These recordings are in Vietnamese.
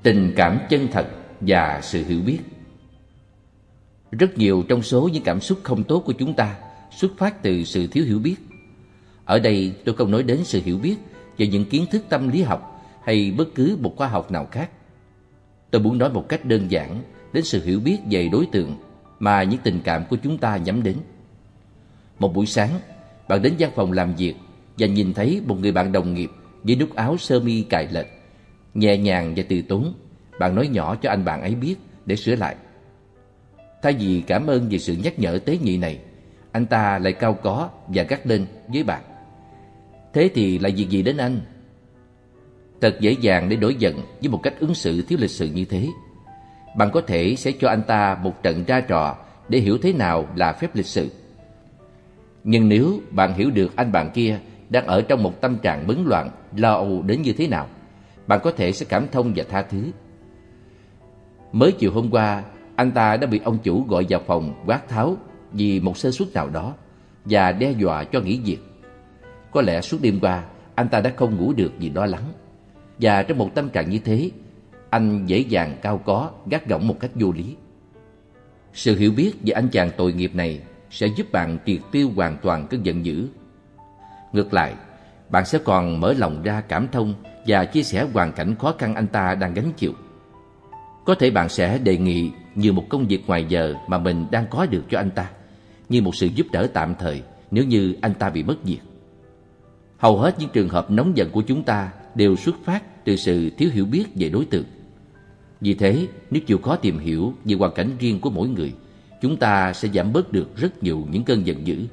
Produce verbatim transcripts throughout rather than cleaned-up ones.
Tình cảm chân thật và sự hiểu biết. Rất nhiều trong số những cảm xúc không tốt của chúng ta xuất phát từ sự thiếu hiểu biết. Ở đây tôi không nói đến sự hiểu biết về những kiến thức tâm lý học hay bất cứ một khoa học nào khác. Tôi muốn nói một cách đơn giản đến sự hiểu biết về đối tượng mà những tình cảm của chúng ta nhắm đến. Một buổi sáng, bạn đến văn phòng làm việc và nhìn thấy một người bạn đồng nghiệp với nút áo sơ mi cài lệch. Nhẹ nhàng và từ tốn, bạn nói nhỏ cho anh bạn ấy biết để sửa lại. Thay vì cảm ơn về sự nhắc nhở tế nhị này, anh ta lại cau có và gắt lên với bạn: "Thế thì là việc gì đến anh?" Thật dễ dàng để nổi giận với một cách ứng xử thiếu lịch sự như thế. Bạn có thể sẽ cho anh ta một trận ra trò để hiểu thế nào là phép lịch sự. Nhưng nếu bạn hiểu được anh bạn kia đang ở trong một tâm trạng bấn loạn, lo âu đến như thế nào, bạn có thể sẽ cảm thông và tha thứ. Mới chiều hôm qua, anh ta đã bị ông chủ gọi vào phòng quát tháo vì một sơ suất nào đó và đe dọa cho nghỉ việc. Có lẽ suốt đêm qua, anh ta đã không ngủ được vì lo lắng. Và trong một tâm trạng như thế, anh dễ dàng cau có, gắt gỏng một cách vô lý. Sự hiểu biết về anh chàng tội nghiệp này sẽ giúp bạn triệt tiêu hoàn toàn cơn giận dữ. Ngược lại, bạn sẽ còn mở lòng ra cảm thông và chia sẻ hoàn cảnh khó khăn anh ta đang gánh chịu. Có thể bạn sẽ đề nghị như một công việc ngoài giờ mà mình đang có được cho anh ta, như một sự giúp đỡ tạm thời nếu như anh ta bị mất việc. Hầu hết những trường hợp nóng giận của chúng ta đều xuất phát từ sự thiếu hiểu biết về đối tượng. Vì thế, nếu chịu khó tìm hiểu về hoàn cảnh riêng của mỗi người, chúng ta sẽ giảm bớt được rất nhiều những cơn giận dữ.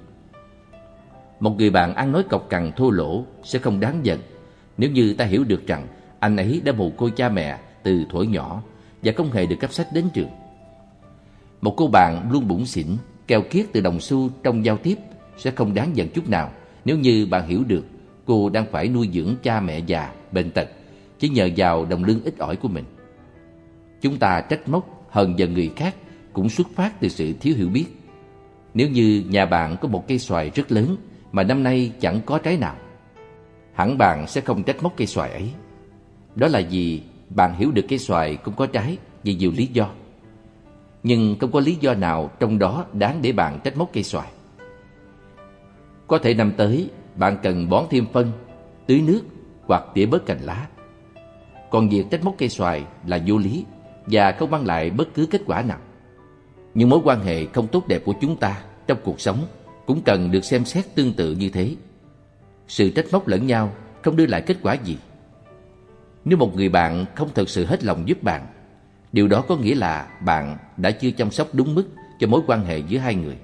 Một người bạn ăn nói cộc cằn thô lỗ sẽ không đáng giận nếu như ta hiểu được rằng anh ấy đã mồ côi cha mẹ từ thuở nhỏ và không hề được cấp sách đến trường. Một cô bạn luôn bủn xỉn, keo kiết từ đồng xu trong giao tiếp sẽ không đáng giận chút nào nếu như bạn hiểu được cô đang phải nuôi dưỡng cha mẹ già, bệnh tật chỉ nhờ vào đồng lương ít ỏi của mình. Chúng ta trách móc, hờn giận người khác cũng xuất phát từ sự thiếu hiểu biết. Nếu như nhà bạn có một cây xoài rất lớn mà năm nay chẳng có trái nào, hẳn bạn sẽ không trách móc cây xoài ấy. Đó là vì bạn hiểu được cây xoài không có trái vì nhiều lý do. Nhưng không có lý do nào trong đó đáng để bạn trách móc cây xoài. Có thể năm tới bạn cần bón thêm phân, tưới nước hoặc tỉa bớt cành lá. Còn việc trách móc cây xoài là vô lý và không mang lại bất cứ kết quả nào. Những mối quan hệ không tốt đẹp của chúng ta trong cuộc sống cũng cần được xem xét tương tự như thế. Sự trách móc lẫn nhau không đưa lại kết quả gì. Nếu một người bạn không thực sự hết lòng giúp bạn, điều đó có nghĩa là bạn đã chưa chăm sóc đúng mức cho mối quan hệ giữa hai người.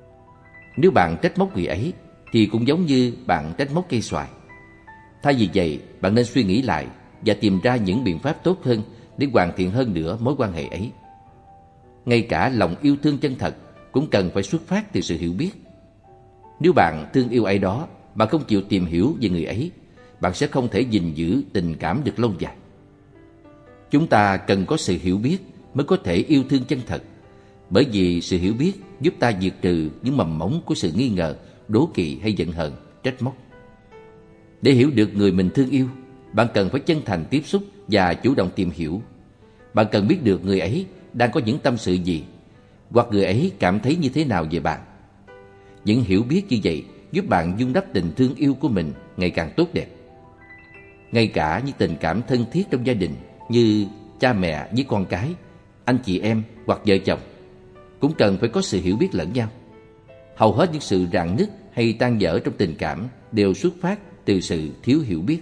Nếu bạn trách móc người ấy thì cũng giống như bạn trách móc cây xoài. Thay vì vậy, bạn nên suy nghĩ lại và tìm ra những biện pháp tốt hơn để hoàn thiện hơn nữa mối quan hệ ấy. Ngay cả lòng yêu thương chân thật cũng cần phải xuất phát từ sự hiểu biết. Nếu bạn thương yêu ai đó mà không chịu tìm hiểu về người ấy, bạn sẽ không thể gìn giữ tình cảm được lâu dài. Chúng ta cần có sự hiểu biết mới có thể yêu thương chân thật, bởi vì sự hiểu biết giúp ta diệt trừ những mầm mống của sự nghi ngờ, đố kỵ hay giận hờn, trách móc. Để hiểu được người mình thương yêu, bạn cần phải chân thành tiếp xúc và chủ động tìm hiểu. Bạn cần biết được người ấy đang có những tâm sự gì, hoặc người ấy cảm thấy như thế nào về bạn. Những hiểu biết như vậy giúp bạn vun đắp tình thương yêu của mình ngày càng tốt đẹp. Ngay cả những tình cảm thân thiết trong gia đình như cha mẹ với con cái, anh chị em hoặc vợ chồng cũng cần phải có sự hiểu biết lẫn nhau. Hầu hết những sự rạn nứt hay tan vỡ trong tình cảm đều xuất phát từ sự thiếu hiểu biết.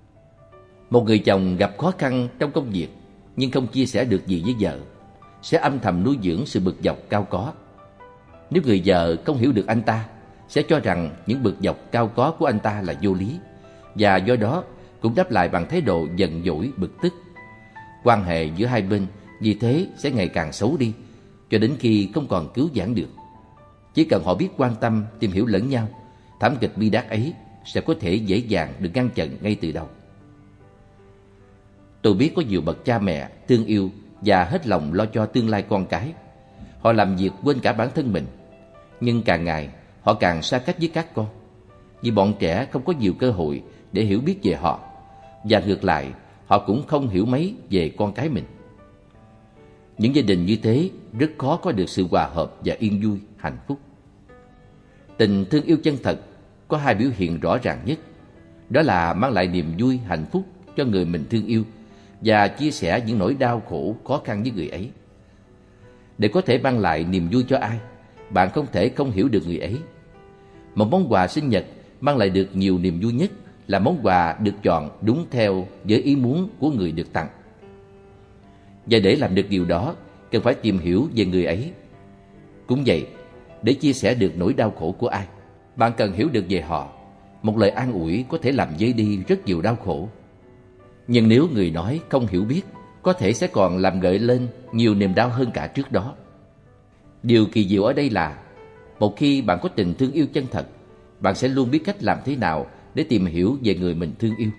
Một người chồng gặp khó khăn trong công việc nhưng không chia sẻ được gì với vợ sẽ âm thầm nuôi dưỡng sự bực dọc cao có. Nếu người vợ không hiểu được anh ta, sẽ cho rằng những bực dọc cao có của anh ta là vô lý, và do đó cũng đáp lại bằng thái độ giận dỗi bực tức. Quan hệ giữa hai bên vì thế sẽ ngày càng xấu đi, cho đến khi không còn cứu vãn được. Chỉ cần họ biết quan tâm, tìm hiểu lẫn nhau, thảm kịch bi đát ấy sẽ có thể dễ dàng được ngăn chặn ngay từ đầu. Tôi biết có nhiều bậc cha mẹ thương yêu và hết lòng lo cho tương lai con cái. Họ làm việc quên cả bản thân mình, nhưng càng ngày họ càng xa cách với các con, vì bọn trẻ không có nhiều cơ hội để hiểu biết về họ, và ngược lại, họ cũng không hiểu mấy về con cái mình. Những gia đình như thế rất khó có được sự hòa hợp và yên vui, hạnh phúc. Tình thương yêu chân thật có hai biểu hiện rõ ràng nhất, đó là mang lại niềm vui, hạnh phúc cho người mình thương yêu và chia sẻ những nỗi đau khổ, khó khăn với người ấy. Để có thể mang lại niềm vui cho ai, bạn không thể không hiểu được người ấy. Một món quà sinh nhật mang lại được nhiều niềm vui nhất là món quà được chọn đúng theo với ý muốn của người được tặng. Và để làm được điều đó, cần phải tìm hiểu về người ấy. Cũng vậy, để chia sẻ được nỗi đau khổ của ai, bạn cần hiểu được về họ. Một lời an ủi có thể làm vơi đi rất nhiều đau khổ. Nhưng nếu người nói không hiểu biết, có thể sẽ còn làm gợi lên nhiều niềm đau hơn cả trước đó. Điều kỳ diệu ở đây là, một khi bạn có tình thương yêu chân thật, bạn sẽ luôn biết cách làm thế nào để tìm hiểu về người mình thương yêu.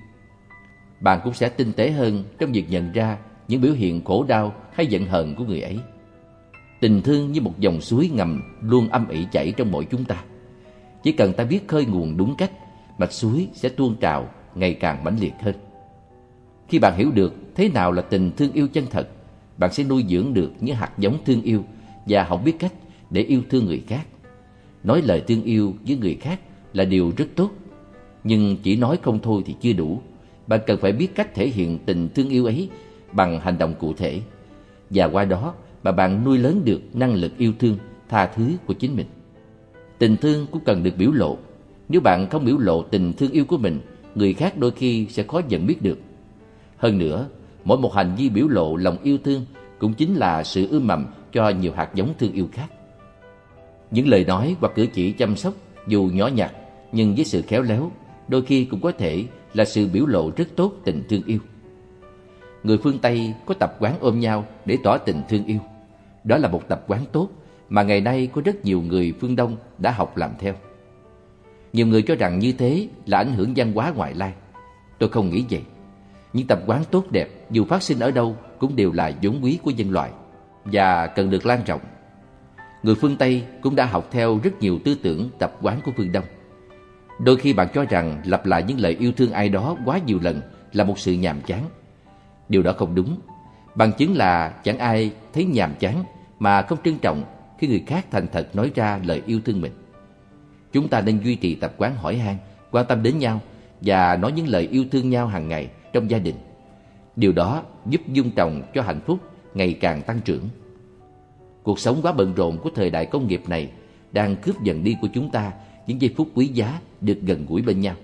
Bạn cũng sẽ tinh tế hơn trong việc nhận ra những biểu hiện khổ đau hay giận hờn của người ấy. Tình thương như một dòng suối ngầm luôn âm ỉ chảy trong mỗi chúng ta. Chỉ cần ta biết khơi nguồn đúng cách, mạch suối sẽ tuôn trào ngày càng mãnh liệt hơn. Khi bạn hiểu được thế nào là tình thương yêu chân thật, bạn sẽ nuôi dưỡng được những hạt giống thương yêu và học biết cách để yêu thương người khác. Nói lời thương yêu với người khác là điều rất tốt, nhưng chỉ nói không thôi thì chưa đủ. Bạn cần phải biết cách thể hiện tình thương yêu ấy bằng hành động cụ thể, và qua đó mà bạn nuôi lớn được năng lực yêu thương, tha thứ của chính mình. Tình thương cũng cần được biểu lộ. Nếu bạn không biểu lộ tình thương yêu của mình, người khác đôi khi sẽ khó nhận biết được. Hơn nữa, mỗi một hành vi biểu lộ lòng yêu thương cũng chính là sự ươm mầm cho nhiều hạt giống thương yêu khác. Những lời nói hoặc cử chỉ chăm sóc dù nhỏ nhặt nhưng với sự khéo léo, đôi khi cũng có thể là sự biểu lộ rất tốt tình thương yêu. Người phương Tây có tập quán ôm nhau để tỏ tình thương yêu. Đó là một tập quán tốt mà ngày nay có rất nhiều người phương Đông đã học làm theo. Nhiều người cho rằng như thế là ảnh hưởng văn hóa ngoại lai. Tôi không nghĩ vậy. Những tập quán tốt đẹp dù phát sinh ở đâu cũng đều là vốn quý của nhân loại và cần được lan rộng. Người phương Tây cũng đã học theo rất nhiều tư tưởng, tập quán của phương Đông. Đôi khi bạn cho rằng lặp lại những lời yêu thương ai đó quá nhiều lần là một sự nhàm chán. Điều đó không đúng. Bằng chứng là chẳng ai thấy nhàm chán mà không trân trọng khi người khác thành thật nói ra lời yêu thương mình. Chúng ta nên duy trì tập quán hỏi han, quan tâm đến nhau và nói những lời yêu thương nhau hàng ngày trong gia đình. Điều đó giúp dung trồng cho hạnh phúc ngày càng tăng trưởng. Cuộc sống quá bận rộn của thời đại công nghiệp này đang cướp dần đi của chúng ta những giây phút quý giá được gần gũi bên nhau.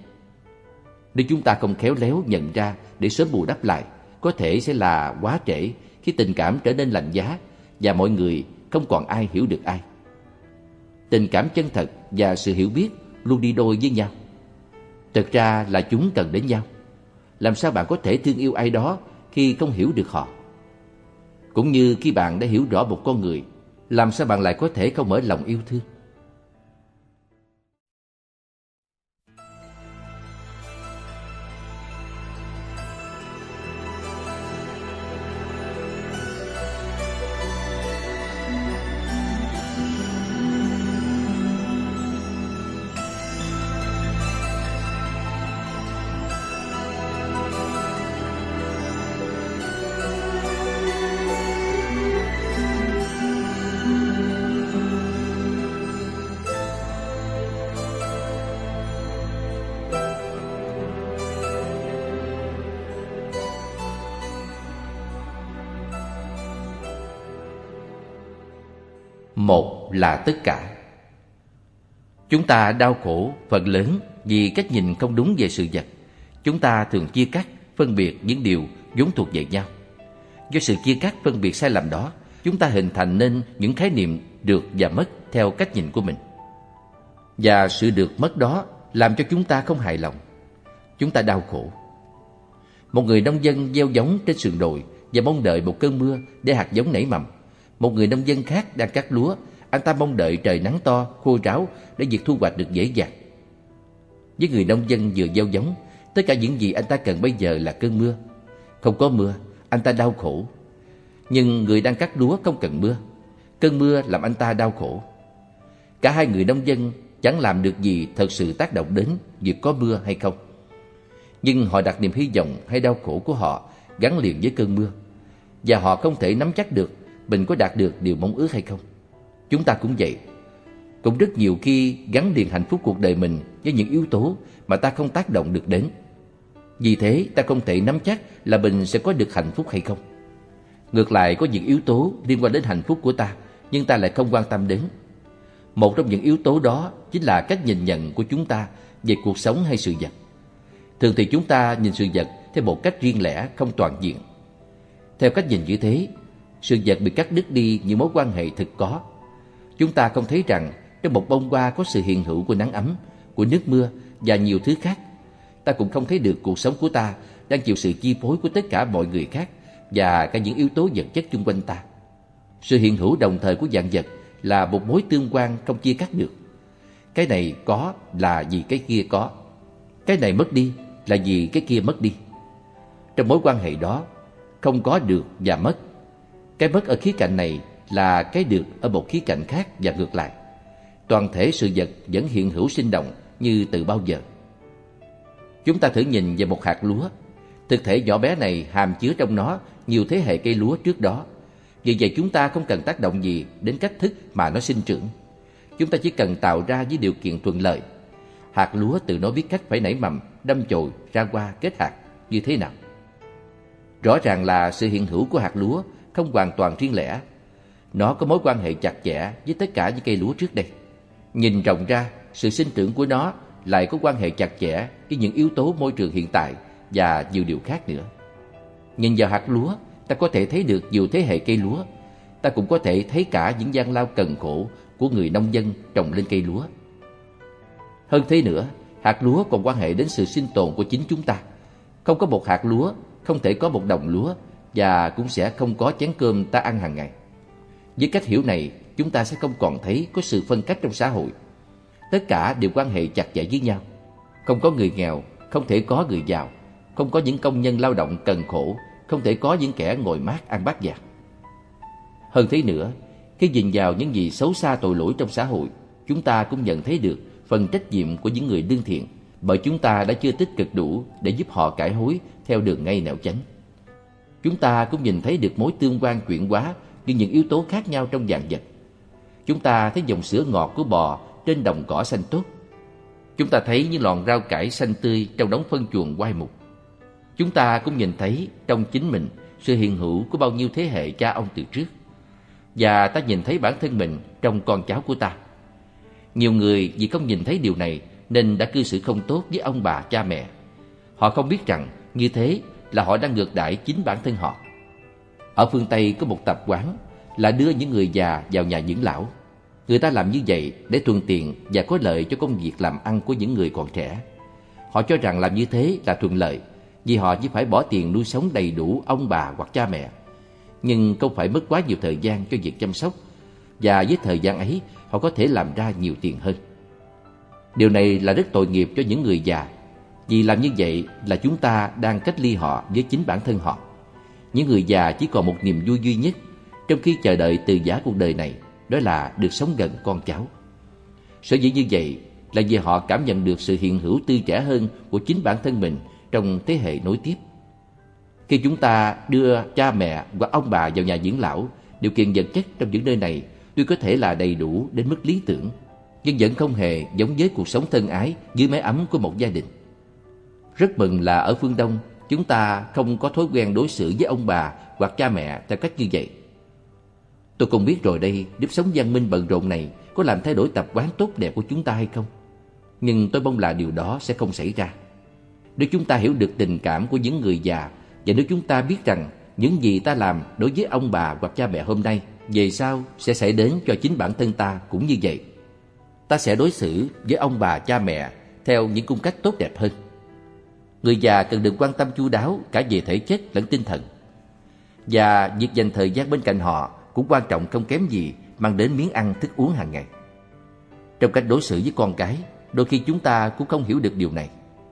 Nếu chúng ta không khéo léo nhận ra để sớm bù đắp lại, có thể sẽ là quá trễ khi tình cảm trở nên lạnh giá và mọi người không còn ai hiểu được ai. Tình cảm chân thật và sự hiểu biết luôn đi đôi với nhau. Thật ra là chúng cần đến nhau. Làm sao bạn có thể thương yêu ai đó khi không hiểu được họ? Cũng như khi bạn đã hiểu rõ một con người, làm sao bạn lại có thể không mở lòng yêu thương? Một là tất cả. Chúng ta đau khổ phần lớn vì cách nhìn không đúng về sự vật. Chúng ta thường chia cắt, phân biệt những điều vốn thuộc về nhau. Do sự chia cắt, phân biệt sai lầm đó, chúng ta hình thành nên những khái niệm được và mất theo cách nhìn của mình. Và sự được mất đó làm cho chúng ta không hài lòng. Chúng ta đau khổ. Một người nông dân gieo giống trên sườn đồi và mong đợi một cơn mưa để hạt giống nảy mầm. Một người nông dân khác đang cắt lúa, anh ta mong đợi trời nắng to, khô ráo để việc thu hoạch được dễ dàng. Với người nông dân vừa gieo giống, tất cả những gì anh ta cần bây giờ là cơn mưa. Không có mưa, anh ta đau khổ. Nhưng người đang cắt lúa không cần mưa. Cơn mưa làm anh ta đau khổ. Cả hai người nông dân chẳng làm được gì thật sự tác động đến việc có mưa hay không. Nhưng họ đặt niềm hy vọng hay đau khổ của họ gắn liền với cơn mưa, và họ không thể nắm chắc được mình có đạt được điều mong ước hay không. Chúng ta cũng vậy, cũng rất nhiều khi gắn liền hạnh phúc cuộc đời mình với những yếu tố mà ta không tác động được đến. Vì thế ta không thể nắm chắc là mình sẽ có được hạnh phúc hay không. Ngược lại, có những yếu tố liên quan đến hạnh phúc của ta nhưng ta lại không quan tâm đến. Một trong những yếu tố đó chính là cách nhìn nhận của chúng ta về cuộc sống hay sự vật. Thường thì chúng ta nhìn sự vật theo một cách riêng lẻ, không toàn diện. Theo cách nhìn như thế, sự vật bị cắt đứt đi những mối quan hệ thực có. Chúng ta không thấy rằng trong một bông hoa có sự hiện hữu của nắng ấm, của nước mưa và nhiều thứ khác. Ta cũng không thấy được cuộc sống của ta đang chịu sự chi phối của tất cả mọi người khác và cả những yếu tố vật chất xung quanh ta. Sự hiện hữu đồng thời của vạn vật là một mối tương quan không chia cắt được. Cái này có là vì cái kia có, cái này mất đi là vì cái kia mất đi. Trong mối quan hệ đó không có được và mất. Cái mất ở khía cạnh này là cái được ở một khía cạnh khác và ngược lại. Toàn thể sự vật vẫn hiện hữu sinh động như từ bao giờ. Chúng ta thử nhìn về một hạt lúa. Thực thể nhỏ bé này hàm chứa trong nó nhiều thế hệ cây lúa trước đó. Vì vậy chúng ta không cần tác động gì đến cách thức mà nó sinh trưởng. Chúng ta chỉ cần tạo ra với điều kiện thuận lợi. Hạt lúa tự nó biết cách phải nảy mầm, đâm chồi, ra hoa, kết hạt như thế nào. Rõ ràng là sự hiện hữu của hạt lúa không hoàn toàn riêng lẻ. Nó có mối quan hệ chặt chẽ với tất cả những cây lúa trước đây. Nhìn rộng ra, sự sinh trưởng của nó lại có quan hệ chặt chẽ với những yếu tố môi trường hiện tại và nhiều điều khác nữa. Nhìn vào hạt lúa, ta có thể thấy được nhiều thế hệ cây lúa. Ta cũng có thể thấy cả những gian lao cần khổ của người nông dân trồng lên cây lúa. Hơn thế nữa, hạt lúa còn quan hệ đến sự sinh tồn của chính chúng ta. Không có một hạt lúa, không thể có một đồng lúa, và cũng sẽ không có chén cơm ta ăn hàng ngày. Với cách hiểu này, chúng ta sẽ không còn thấy có sự phân cách trong xã hội. Tất cả đều quan hệ chặt chẽ với nhau. Không có người nghèo, không thể có người giàu. Không có những công nhân lao động cần khổ, không thể có những kẻ ngồi mát ăn bát vàng. Hơn thế nữa, khi nhìn vào những gì xấu xa tội lỗi trong xã hội, chúng ta cũng nhận thấy được phần trách nhiệm của những người lương thiện, bởi chúng ta đã chưa tích cực đủ để giúp họ cải hối theo đường ngay nẻo chánh. Chúng ta cũng nhìn thấy được mối tương quan chuyển hóa với những yếu tố khác nhau trong vạn vật. Chúng ta thấy dòng sữa ngọt của bò trên đồng cỏ xanh tốt. Chúng ta thấy những lọn rau cải xanh tươi trong đống phân chuồng quai mục. Chúng ta cũng nhìn thấy trong chính mình sự hiện hữu của bao nhiêu thế hệ cha ông từ trước. Và ta nhìn thấy bản thân mình trong con cháu của ta. Nhiều người vì không nhìn thấy điều này nên đã cư xử không tốt với ông bà cha mẹ. Họ không biết rằng như thế là họ đang ngược đãi chính bản thân họ. Ở phương Tây có một tập quán là đưa những người già vào nhà dưỡng lão. Người ta làm như vậy để thuận tiện và có lợi cho công việc làm ăn của những người còn trẻ. Họ cho rằng làm như thế là thuận lợi, vì họ chỉ phải bỏ tiền nuôi sống đầy đủ ông bà hoặc cha mẹ, nhưng không phải mất quá nhiều thời gian cho việc chăm sóc, và với thời gian ấy họ có thể làm ra nhiều tiền hơn. Điều này là rất tội nghiệp cho những người già, vì làm như vậy là chúng ta đang cách ly họ với chính bản thân họ. Những người già chỉ còn một niềm vui duy nhất trong khi chờ đợi từ giã cuộc đời này, đó là được sống gần con cháu. Sở dĩ như vậy là vì họ cảm nhận được sự hiện hữu tươi trẻ hơn của chính bản thân mình trong thế hệ nối tiếp. Khi chúng ta đưa cha mẹ hoặc ông bà vào nhà dưỡng lão, điều kiện vật chất trong những nơi này tuy có thể là đầy đủ đến mức lý tưởng, nhưng vẫn không hề giống với cuộc sống thân ái dưới mái ấm của một gia đình. Rất mừng là ở phương Đông, chúng ta không có thói quen đối xử với ông bà hoặc cha mẹ theo cách như vậy. Tôi không biết rồi đây, nếp sống văn minh bận rộn này có làm thay đổi tập quán tốt đẹp của chúng ta hay không. Nhưng tôi mong là điều đó sẽ không xảy ra. Nếu chúng ta hiểu được tình cảm của những người già, và nếu chúng ta biết rằng những gì ta làm đối với ông bà hoặc cha mẹ hôm nay, về sau sẽ xảy đến cho chính bản thân ta cũng như vậy, ta sẽ đối xử với ông bà cha mẹ theo những cung cách tốt đẹp hơn. Người già cần được quan tâm chu đáo cả về thể chất lẫn tinh thần, và việc dành thời gian bên cạnh họ cũng quan trọng không kém gì mang đến miếng ăn thức uống hàng ngày. Trong cách đối xử với con cái, đôi khi chúng ta cũng không hiểu được điều này.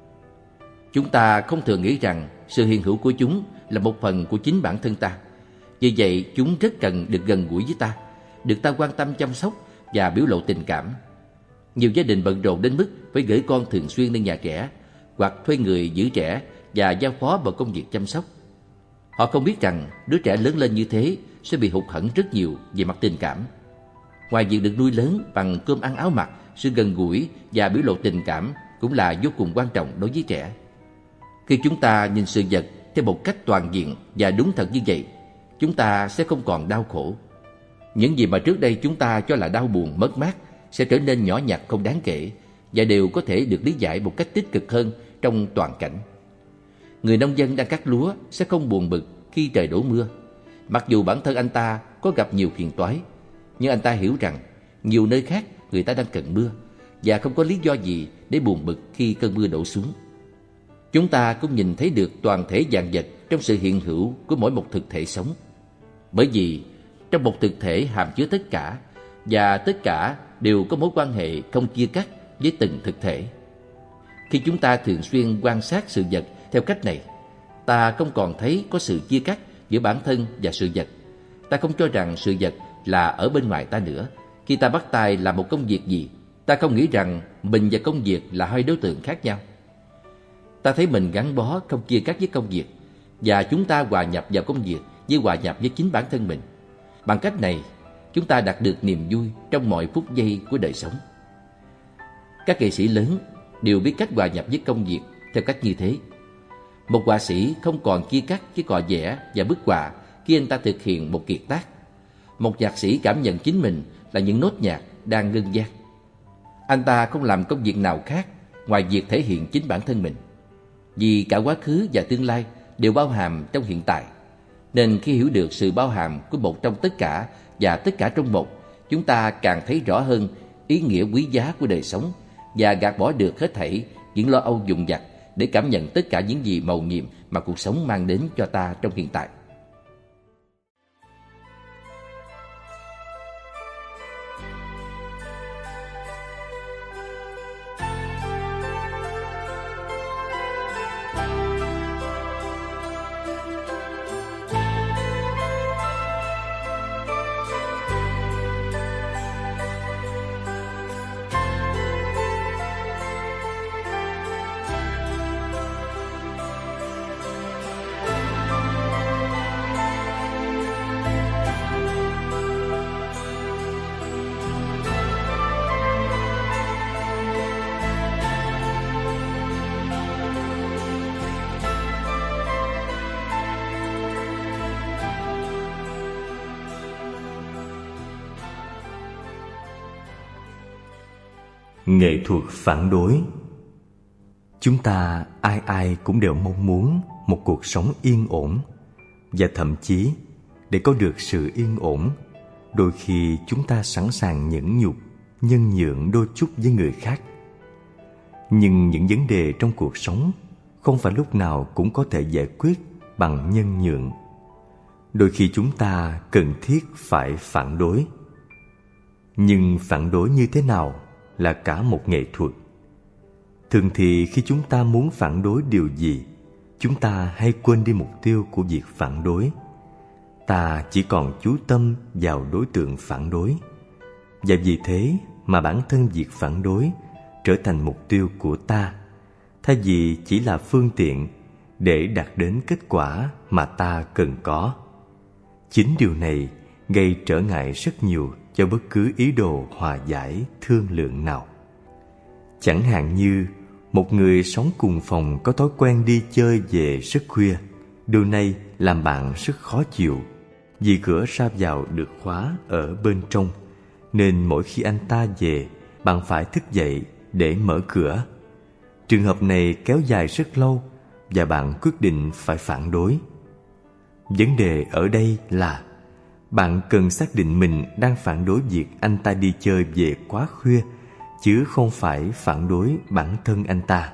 Chúng ta không thường nghĩ rằng sự hiện hữu của chúng là một phần của chính bản thân ta. Vì vậy, chúng rất cần được gần gũi với ta, được ta quan tâm chăm sóc và biểu lộ tình cảm. Nhiều gia đình bận rộn đến mức phải gửi con thường xuyên lên nhà trẻ, hoặc thuê người giữ trẻ và giao phó vào công việc chăm sóc. Họ không biết rằng đứa trẻ lớn lên như thế sẽ bị hụt hẫng rất nhiều về mặt tình cảm. Ngoài việc được nuôi lớn bằng cơm ăn áo mặc, sự gần gũi và biểu lộ tình cảm cũng là vô cùng quan trọng đối với trẻ. Khi chúng ta nhìn sự vật theo một cách toàn diện và đúng thật như vậy, chúng ta sẽ không còn đau khổ. Những gì mà trước đây chúng ta cho là đau buồn, mất mát sẽ trở nên nhỏ nhặt không đáng kể và đều có thể được lý giải một cách tích cực hơn trong toàn cảnh. Người nông dân đang cắt lúa sẽ không buồn bực khi trời đổ mưa. Mặc dù bản thân anh ta có gặp nhiều phiền toái, nhưng anh ta hiểu rằng nhiều nơi khác người ta đang cần mưa và không có lý do gì để buồn bực khi cơn mưa đổ xuống. Chúng ta cũng nhìn thấy được toàn thể vạn vật trong sự hiện hữu của mỗi một thực thể sống. Bởi vì trong một thực thể hàm chứa tất cả, và tất cả đều có mối quan hệ không chia cắt với từng thực thể. Khi chúng ta thường xuyên quan sát sự vật theo cách này, ta không còn thấy có sự chia cắt giữa bản thân và sự vật. Ta không cho rằng sự vật là ở bên ngoài ta nữa. Khi ta bắt tay làm một công việc gì, ta không nghĩ rằng mình và công việc là hai đối tượng khác nhau. Ta thấy mình gắn bó không chia cắt với công việc, và chúng ta hòa nhập vào công việc như hòa nhập với chính bản thân mình. Bằng cách này, chúng ta đạt được niềm vui trong mọi phút giây của đời sống. Các nghệ sĩ lớn đều biết cách hòa nhập với công việc theo cách như thế. Một họa sĩ không còn chia cắt với cọ vẽ và bức họa khi anh ta thực hiện một kiệt tác. Một nhạc sĩ cảm nhận chính mình là những nốt nhạc đang ngân vang. Anh ta không làm công việc nào khác ngoài việc thể hiện chính bản thân mình. Vì cả quá khứ và tương lai đều bao hàm trong hiện tại, nên khi hiểu được sự bao hàm của một trong tất cả và tất cả trong một, chúng ta càng thấy rõ hơn ý nghĩa quý giá của đời sống và gạt bỏ được hết thảy những lo âu dùng dặt để cảm nhận tất cả những gì mầu nhiệm mà cuộc sống mang đến cho ta trong hiện tại. Nghệ thuật phản đối. Chúng ta ai ai cũng đều mong muốn một cuộc sống yên ổn, và thậm chí để có được sự yên ổn, đôi khi chúng ta sẵn sàng nhẫn nhục, nhân nhượng đôi chút với người khác. Nhưng những vấn đề trong cuộc sống không phải lúc nào cũng có thể giải quyết bằng nhân nhượng. Đôi khi chúng ta cần thiết phải phản đối. Nhưng phản đối như thế nào là cả một nghệ thuật. Thường thì khi chúng ta muốn phản đối điều gì, chúng ta hay quên đi mục tiêu của việc phản đối. Ta chỉ còn chú tâm vào đối tượng phản đối, và vì thế mà bản thân việc phản đối trở thành mục tiêu của ta, thay vì chỉ là phương tiện để đạt đến kết quả mà ta cần có. Chính điều này gây trở ngại rất nhiều cho bất cứ ý đồ hòa giải, thương lượng nào. Chẳng hạn như một người sống cùng phòng có thói quen đi chơi về rất khuya. Điều này làm bạn rất khó chịu, vì cửa ra vào được khóa ở bên trong, nên mỗi khi anh ta về, bạn phải thức dậy để mở cửa. Trường hợp này kéo dài rất lâu, và bạn quyết định phải phản đối. Vấn đề ở đây là bạn cần xác định mình đang phản đối việc anh ta đi chơi về quá khuya, chứ không phải phản đối bản thân anh ta.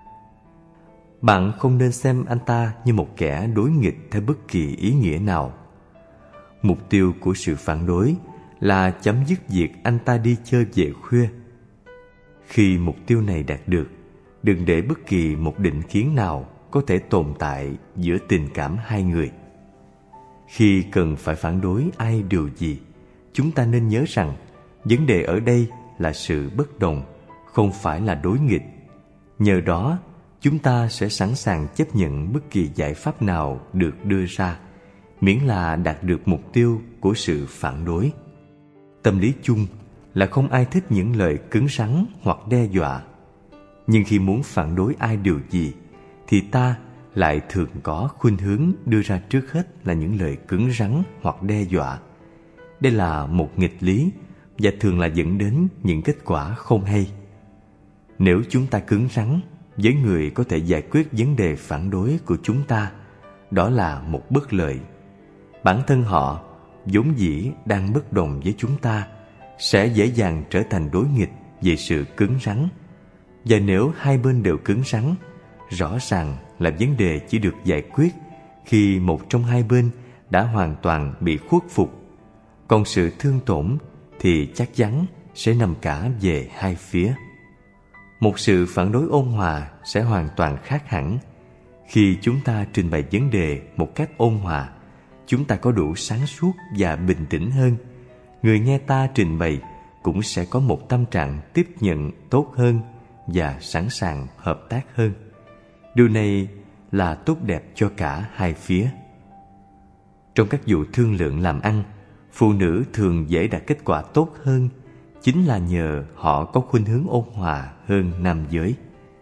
Bạn không nên xem anh ta như một kẻ đối nghịch theo bất kỳ ý nghĩa nào. Mục tiêu của sự phản đối là chấm dứt việc anh ta đi chơi về khuya. Khi mục tiêu này đạt được, đừng để bất kỳ một định kiến nào có thể tồn tại giữa tình cảm hai người. Khi cần phải phản đối ai điều gì, chúng ta nên nhớ rằng vấn đề ở đây là sự bất đồng, không phải là đối nghịch. Nhờ đó chúng ta sẽ sẵn sàng chấp nhận bất kỳ giải pháp nào được đưa ra, miễn là đạt được mục tiêu của sự phản đối. Tâm lý chung là không ai thích những lời cứng rắn hoặc đe dọa. Nhưng khi muốn phản đối ai điều gì, thì ta lại thường có khuynh hướng đưa ra trước hết là những lời cứng rắn hoặc đe dọa. Đây là một nghịch lý và thường là dẫn đến những kết quả không hay. Nếu chúng ta cứng rắn với người có thể giải quyết vấn đề phản đối của chúng ta, đó là một bất lợi. Bản thân họ vốn dĩ đang bất đồng với chúng ta sẽ dễ dàng trở thành đối nghịch về sự cứng rắn. Và nếu hai bên đều cứng rắn, rõ ràng là vấn đề chỉ được giải quyết khi một trong hai bên đã hoàn toàn bị khuất phục. Còn sự thương tổn thì chắc chắn sẽ nằm cả về hai phía. Một sự phản đối ôn hòa sẽ hoàn toàn khác hẳn. Khi chúng ta trình bày vấn đề một cách ôn hòa, chúng ta có đủ sáng suốt và bình tĩnh hơn. Người nghe ta trình bày cũng sẽ có một tâm trạng tiếp nhận tốt hơn và sẵn sàng hợp tác hơn. Điều này là tốt đẹp cho cả hai phía. Trong các vụ thương lượng làm ăn, phụ nữ thường dễ đạt kết quả tốt hơn, chính là nhờ họ có khuynh hướng ôn hòa hơn nam giới.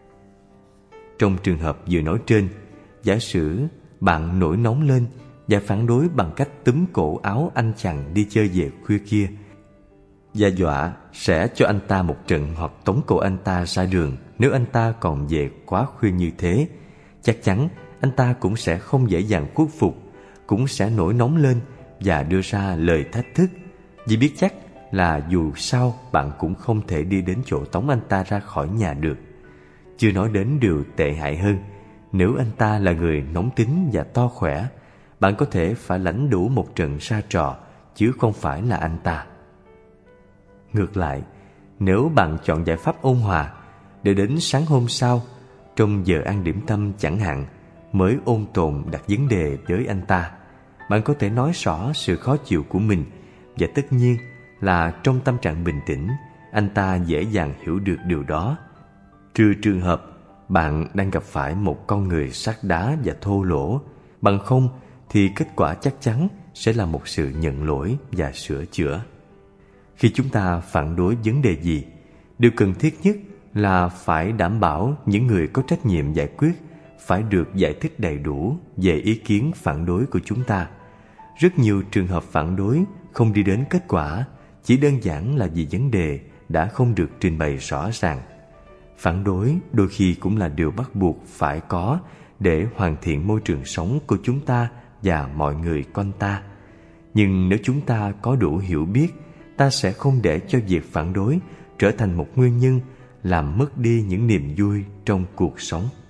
Trong trường hợp vừa nói trên, giả sử bạn nổi nóng lên và phản đối bằng cách túm cổ áo anh chàng đi chơi về khuya kia, và dọa sẽ cho anh ta một trận hoặc tống cổ anh ta ra đường nếu anh ta còn về quá khuya như thế, chắc chắn anh ta cũng sẽ không dễ dàng khuất phục, cũng sẽ nổi nóng lên và đưa ra lời thách thức, vì biết chắc là dù sao bạn cũng không thể đi đến chỗ tống anh ta ra khỏi nhà được. Chưa nói đến điều tệ hại hơn, nếu anh ta là người nóng tính và to khỏe, bạn có thể phải lãnh đủ một trận ra trò, chứ không phải là anh ta. Ngược lại, nếu bạn chọn giải pháp ôn hòa, để đến sáng hôm sau, trong giờ ăn điểm tâm chẳng hạn, mới ôn tồn đặt vấn đề với anh ta, bạn có thể nói rõ sự khó chịu của mình, và tất nhiên là trong tâm trạng bình tĩnh, anh ta dễ dàng hiểu được điều đó. Trừ trường hợp bạn đang gặp phải một con người sắt đá và thô lỗ, bằng không thì kết quả chắc chắn sẽ là một sự nhận lỗi và sửa chữa. Khi chúng ta phản đối vấn đề gì, điều cần thiết nhất là phải đảm bảo những người có trách nhiệm giải quyết phải được giải thích đầy đủ về ý kiến phản đối của chúng ta. Rất nhiều trường hợp phản đối không đi đến kết quả chỉ đơn giản là vì vấn đề đã không được trình bày rõ ràng. Phản đối đôi khi cũng là điều bắt buộc phải có để hoàn thiện môi trường sống của chúng ta và mọi người quanh ta. Nhưng nếu chúng ta có đủ hiểu biết, ta sẽ không để cho việc phản đối trở thành một nguyên nhân làm mất đi những niềm vui trong cuộc sống.